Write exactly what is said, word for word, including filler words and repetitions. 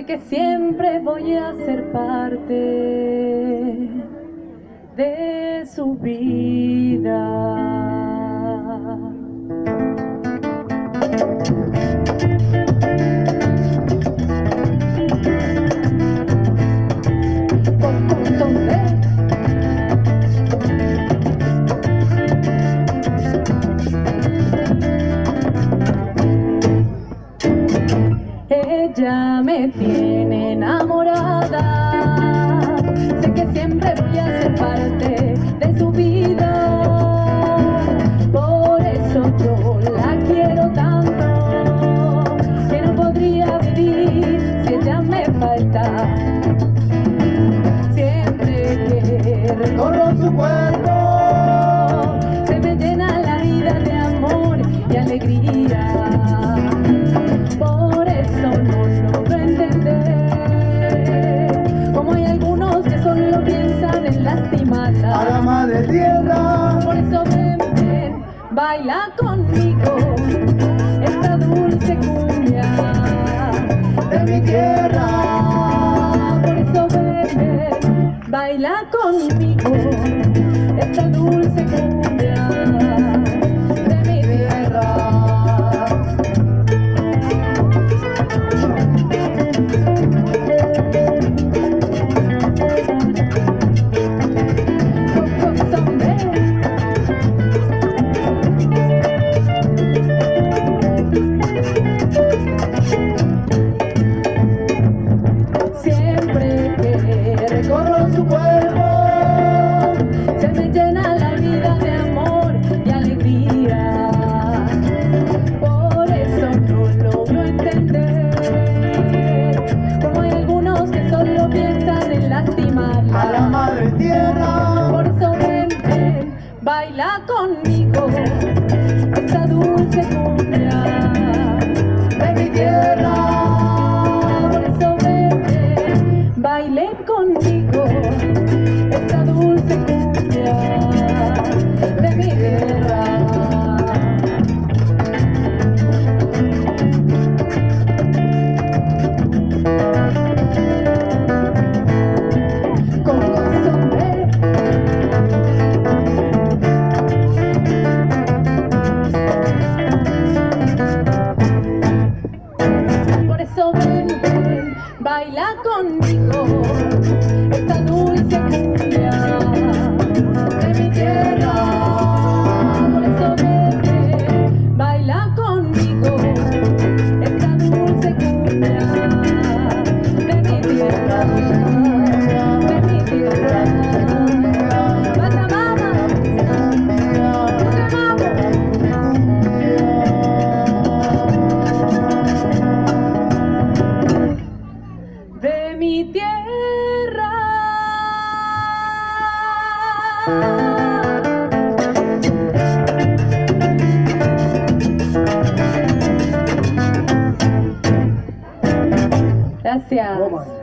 Sé que siempre voy a ser parte de su vida. Ella me tiene enamorada, sé que siempre voy a ser parte de su vida, por eso yo la quiero tanto, que no podría vivir si ella me falta. Siempre que recorro su cuerpo, se me llena la vida de amor y alegría. Por eso no logro entender cómo hay algunos que solo piensan en lastimarla. A la madre tierra. Por eso ven, ven, baila conmigo esta dulce cumbia de mi tierra. Por eso ven, ven, baila conmigo esta dulce cumbia de mi tierra. Siempre que recorro su cuerpo, se me llena la vida de amor y alegría. Por eso no logro entender cómo hay algunos que solo piensan en lastimarla. A la madre tierra. Por eso ven, ven, baila conmigo esta dulce cumbia de mi tierra. Por eso ven, ven, baile conmigo esta dulce cumbia de mi tierra. Por eso ven, ven, baila conmigo esta dulce cumbia de mi tierra. Por eso ven, ven, baila conmigo esta dulce cumbia de mi tierra, de mi tierra. Pachamama, de mi tierra. Gracias.